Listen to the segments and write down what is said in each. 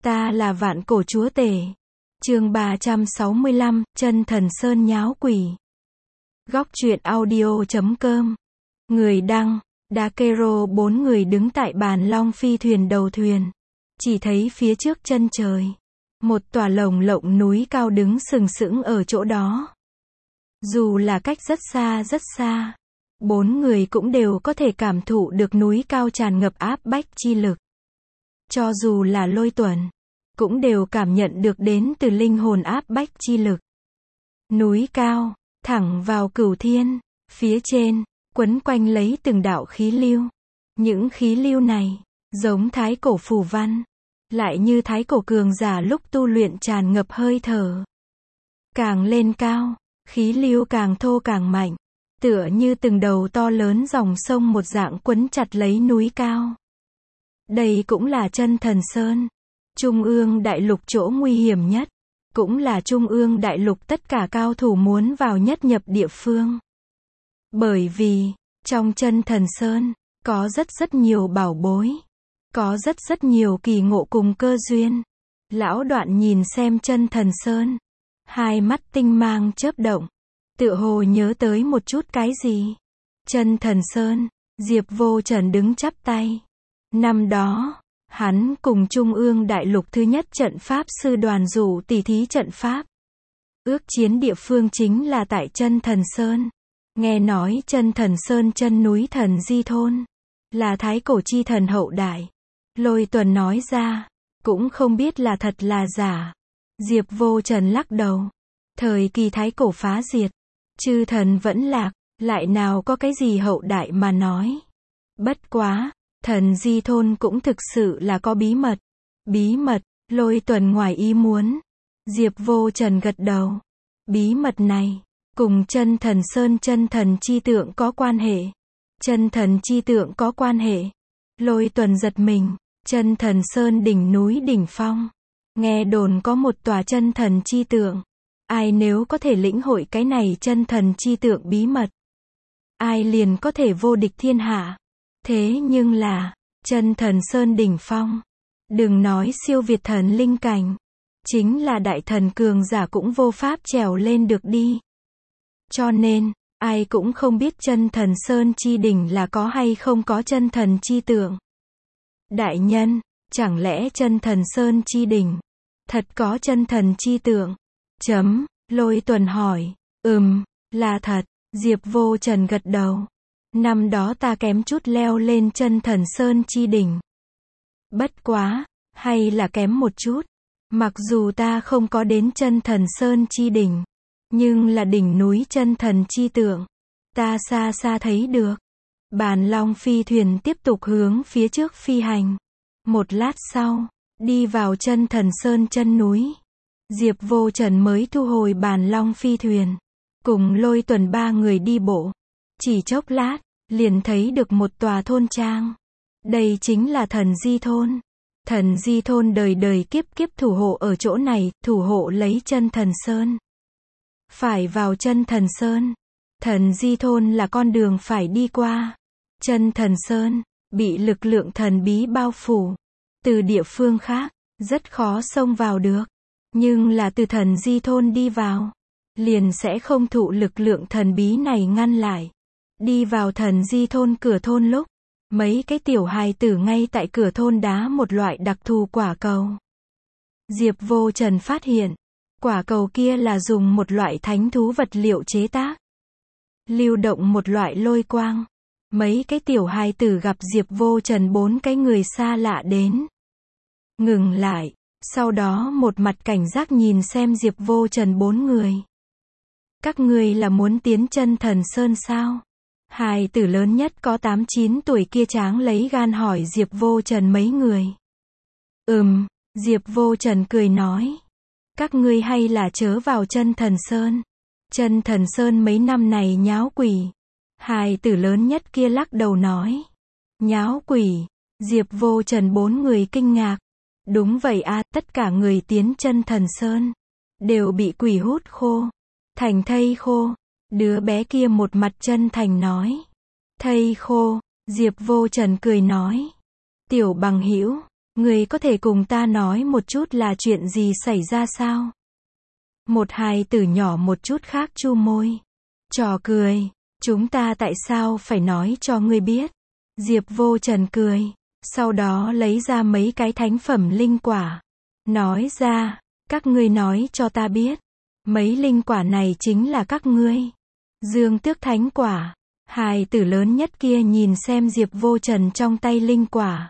Ta là vạn cổ chúa tể. Chương 365, chân thần sơn nháo quỷ. Góc truyện audio.com. Người đăng, Dakero. 4 người đứng tại bàn long phi thuyền đầu thuyền. Chỉ thấy phía trước chân trời, một tòa lồng lộng núi cao đứng sừng sững ở chỗ đó. Dù là cách rất xa, 4 người cũng đều có thể cảm thụ được núi cao tràn ngập áp bách chi lực. Cho dù là Lôi Tuần, cũng đều cảm nhận được đến từ linh hồn áp bách chi lực. Núi cao, thẳng vào cửu thiên, phía trên, quấn quanh lấy từng đạo khí lưu. Những khí lưu này, giống thái cổ phù văn, lại như thái cổ cường giả lúc tu luyện tràn ngập hơi thở. Càng lên cao, khí lưu càng thô càng mạnh, tựa như từng đầu to lớn dòng sông một dạng quấn chặt lấy núi cao. Đây cũng là chân thần sơn, Trung ương đại lục chỗ nguy hiểm nhất, cũng là Trung ương đại lục tất cả cao thủ muốn vào nhất nhập địa phương. Bởi vì, trong chân thần sơn, có rất nhiều bảo bối, có rất nhiều kỳ ngộ cùng cơ duyên. Lão Đoạn nhìn xem chân thần sơn, hai mắt tinh mang chớp động, tựa hồ nhớ tới một chút cái gì. Chân thần sơn, Diệp Vô Trần đứng chắp tay. Năm đó, hắn cùng Trung ương đại lục thứ nhất trận pháp sư đoàn rủ tỉ thí trận pháp. Ước chiến địa phương chính là tại chân thần sơn. Nghe nói chân thần sơn chân núi thần di thôn, là thái cổ chi thần hậu đại. Lôi Tuần nói ra, cũng không biết là thật là giả. Diệp Vô Trần lắc đầu. Thời kỳ thái cổ phá diệt, chư thần vẫn lạc, lại nào có cái gì hậu đại mà nói. Bất quá, thần di thôn cũng thực sự là có bí mật. Bí mật, Lôi Tuần ngoài ý muốn. Diệp Vô Trần gật đầu. Bí mật này, cùng chân thần sơn chân thần chi tượng có quan hệ. Chân thần chi tượng có quan hệ. Lôi Tuần giật mình. Chân thần sơn đỉnh núi đỉnh phong, nghe đồn có một tòa chân thần chi tượng. Ai nếu có thể lĩnh hội cái này chân thần chi tượng bí mật, ai liền có thể vô địch thiên hạ. Thế nhưng là, chân thần sơn đỉnh phong, đừng nói siêu việt thần linh cảnh, chính là đại thần cường giả cũng vô pháp trèo lên được đi. Cho nên, ai cũng không biết chân thần sơn chi đỉnh là có hay không có chân thần chi tượng. Đại nhân, chẳng lẽ chân thần sơn chi đỉnh thật có chân thần chi tượng? Lôi Tuần hỏi. Là thật. Diệp Vô Trần gật đầu. Năm đó ta kém chút leo lên chân thần sơn chi đỉnh. Bất quá, hay là kém một chút. Mặc dù ta không có đến chân thần sơn chi đỉnh, nhưng là đỉnh núi chân thần chi tượng, ta xa xa thấy được. Bàn long phi thuyền tiếp tục hướng phía trước phi hành. Một lát sau, đi vào chân thần sơn chân núi. Diệp Vô Trần mới thu hồi bàn long phi thuyền, cùng Lôi Tuần 3 người đi bộ. Chỉ chốc lát, liền thấy được một tòa thôn trang. Đây chính là thần di thôn. Thần di thôn đời đời kiếp kiếp thủ hộ ở chỗ này, thủ hộ lấy chân thần sơn. Phải vào chân thần sơn, thần di thôn là con đường phải đi qua. Chân thần sơn, bị lực lượng thần bí bao phủ. Từ địa phương khác, rất khó xông vào được. Nhưng là từ thần di thôn đi vào, liền sẽ không thụ lực lượng thần bí này ngăn lại. Đi vào thần di thôn cửa thôn lúc, mấy cái tiểu hài tử ngay tại cửa thôn đá một loại đặc thù quả cầu. Diệp Vô Trần phát hiện, quả cầu kia là dùng một loại thánh thú vật liệu chế tác. Lưu động một loại lôi quang. Mấy cái tiểu hài tử gặp Diệp Vô Trần 4 cái người xa lạ đến. Ngừng lại, sau đó một mặt cảnh giác nhìn xem Diệp Vô Trần 4 người. Các ngươi là muốn tiến chân thần sơn sao? Hài tử lớn nhất có 8-9 tuổi kia tráng lấy gan hỏi Diệp Vô Trần mấy người. Diệp Vô Trần cười nói. Các ngươi hay là chớ vào chân thần sơn. Chân thần sơn mấy năm này nháo quỷ. Hài tử lớn nhất kia lắc đầu nói. Nháo quỷ. Diệp Vô Trần 4 người kinh ngạc. Đúng vậy a, tất cả người tiến chân thần sơn đều bị quỷ hút khô, thành thây khô. Đứa bé kia một mặt chân thành nói. Thây khô. Diệp Vô Trần cười nói. Tiểu bằng hữu, Người có thể cùng ta nói một chút là chuyện gì xảy ra sao? Một hài tử nhỏ một chút khác chu môi. Trò cười. Chúng ta tại sao phải nói cho ngươi biết? Diệp Vô Trần cười. Sau đó lấy ra mấy cái thánh phẩm linh quả. Nói ra, các ngươi nói cho ta biết. Mấy linh quả này chính là các ngươi. Dương Tước thánh quả. Hài tử lớn nhất kia nhìn xem Diệp Vô Trần trong tay linh quả.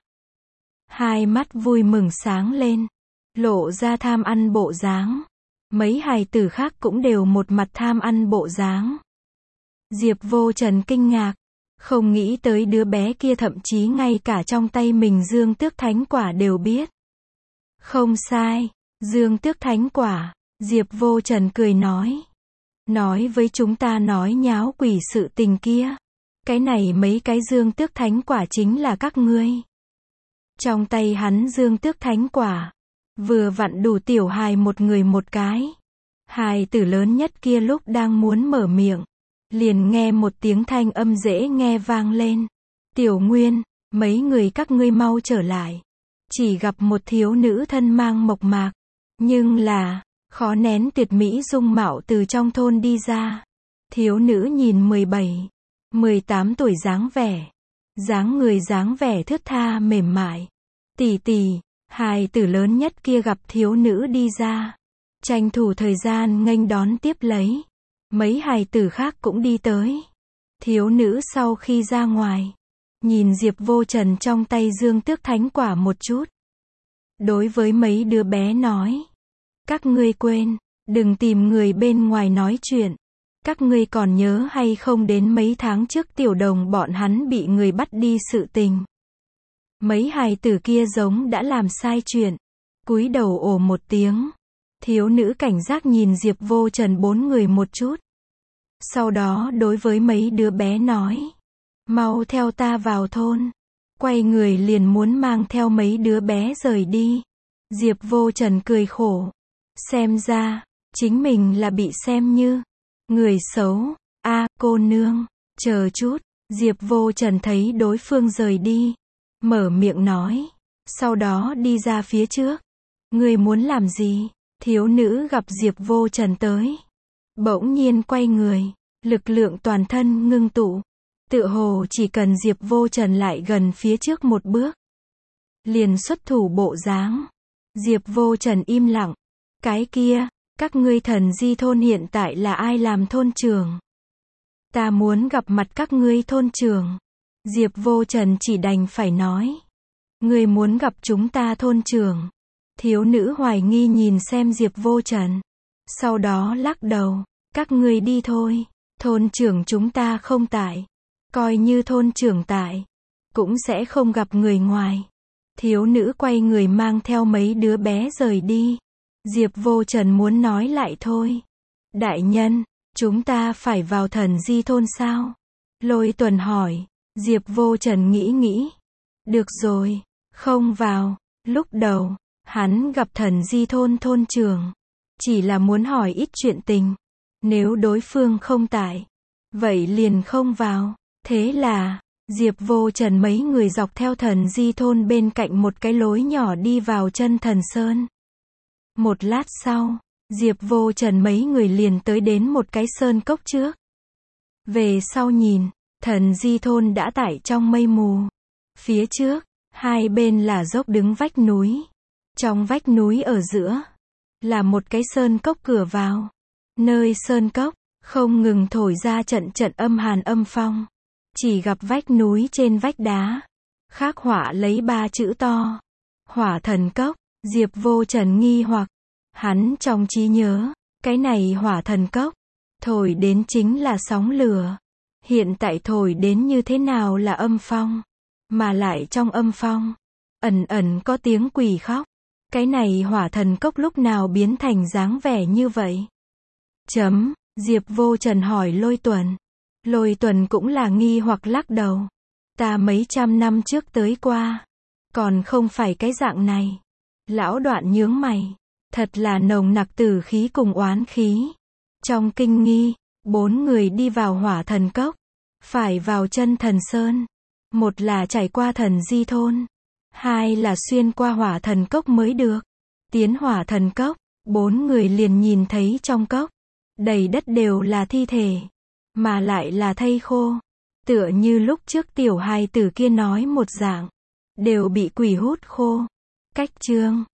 Hai mắt vui mừng sáng lên. Lộ ra tham ăn bộ dáng. Mấy hài tử khác cũng đều một mặt tham ăn bộ dáng. Diệp Vô Trần kinh ngạc. Không nghĩ tới đứa bé kia thậm chí ngay cả trong tay mình Dương Tước thánh quả đều biết. Không sai. Dương Tước thánh quả. Diệp Vô Trần cười nói. Nói với chúng ta nói nháo quỷ sự tình kia. Cái này mấy cái Dương Tước thánh quả chính là các ngươi. Trong tay hắn Dương Tước thánh quả. Vừa vặn đủ tiểu hài một người một cái. Hài tử lớn nhất kia lúc đang muốn mở miệng. Liền nghe một tiếng thanh âm dễ nghe vang lên. Tiểu Nguyên, mấy người các ngươi mau trở lại. Chỉ gặp một thiếu nữ thân mang mộc mạc. Nhưng là, khó nén tuyệt mỹ dung mạo từ trong thôn đi ra. Thiếu nữ nhìn 17, 18 tuổi dáng vẻ. Dáng người dáng vẻ thướt tha mềm mại. Tỷ tỷ, hài tử lớn nhất kia gặp thiếu nữ đi ra. Tranh thủ thời gian nghênh đón tiếp lấy. Mấy hài tử khác cũng đi tới. Thiếu nữ sau khi ra ngoài. Nhìn Diệp Vô Trần trong tay Dương Tước thánh quả một chút. Đối với mấy đứa bé nói. Các ngươi quên, đừng tìm người bên ngoài nói chuyện. Các ngươi còn nhớ hay không đến mấy tháng trước Tiểu Đồng bọn hắn bị người bắt đi sự tình. Mấy hài tử kia giống đã làm sai chuyện. Cúi đầu ồ một tiếng. Thiếu nữ cảnh giác nhìn Diệp Vô Trần bốn người một chút. Sau đó đối với mấy đứa bé nói. Mau theo ta vào thôn. Quay người liền muốn mang theo mấy đứa bé rời đi. Diệp Vô Trần cười khổ. Xem ra, chính mình là bị xem như người xấu. Cô nương, chờ chút. Diệp Vô Trần thấy đối phương rời đi. Mở miệng nói. Sau đó đi ra phía trước. Ngươi muốn làm gì? Thiếu nữ gặp Diệp Vô Trần tới. Bỗng nhiên quay người. Lực lượng toàn thân ngưng tụ. Tựa hồ chỉ cần Diệp Vô Trần lại gần phía trước một bước. Liền xuất thủ bộ dáng. Diệp Vô Trần im lặng. Cái kia, các ngươi Thần Di thôn hiện tại là ai làm thôn trưởng? Ta muốn gặp mặt các ngươi thôn trưởng. Diệp Vô Trần chỉ đành phải nói. Ngươi muốn gặp chúng ta thôn trưởng. Thiếu nữ hoài nghi nhìn xem Diệp Vô Trần. Sau đó lắc đầu. Các ngươi đi thôi. Thôn trưởng chúng ta không tại. Coi như thôn trưởng tại. Cũng sẽ không gặp người ngoài. Thiếu nữ quay người mang theo mấy đứa bé rời đi. Diệp Vô Trần muốn nói lại thôi. Đại nhân, chúng ta phải vào Thần Di thôn sao? Lôi Tuần hỏi. Diệp Vô Trần nghĩ. Được rồi, không vào. Lúc đầu, hắn gặp Thần Di thôn thôn trưởng. Chỉ là muốn hỏi ít chuyện tình. Nếu đối phương không tại, vậy liền không vào. Thế là, Diệp Vô Trần mấy người dọc theo Thần Di thôn bên cạnh một cái lối nhỏ đi vào chân Thần Sơn. Một lát sau, Diệp Vô Trần mấy người liền tới đến một cái sơn cốc trước. Về sau nhìn, Thần Di thôn đã tại trong mây mù. Phía trước, hai bên là dốc đứng vách núi. Trong vách núi ở giữa, là một cái sơn cốc cửa vào. Nơi sơn cốc, không ngừng thổi ra trận trận âm hàn âm phong. Chỉ gặp vách núi trên vách đá. Khắc họa lấy 3 chữ to. Hỏa thần cốc. Diệp Vô Trần nghi hoặc. Hắn trong trí nhớ, cái này hỏa thần cốc. Thổi đến chính là sóng lửa. Hiện tại thổi đến như thế nào là âm phong. Mà lại trong âm phong, ẩn ẩn có tiếng quỷ khóc. Cái này hỏa thần cốc lúc nào biến thành dáng vẻ như vậy? Diệp Vô Trần hỏi Lôi Tuần. Lôi Tuần cũng là nghi hoặc lắc đầu. Ta mấy trăm năm trước tới qua. Còn không phải cái dạng này. Lão Đoạn nhướng mày. Thật là nồng nặc tử khí cùng oán khí. Trong kinh nghi, 4 người đi vào hỏa thần cốc. Phải vào chân Thần Sơn. Một là trải qua Thần Di thôn. Hai là xuyên qua hỏa thần cốc mới được. Tiến hỏa thần cốc, 4 người liền nhìn thấy trong cốc, đầy đất đều là thi thể, mà lại là thây khô. Tựa như lúc trước tiểu hài tử kia nói một dạng, đều bị quỷ hút khô. Cách chương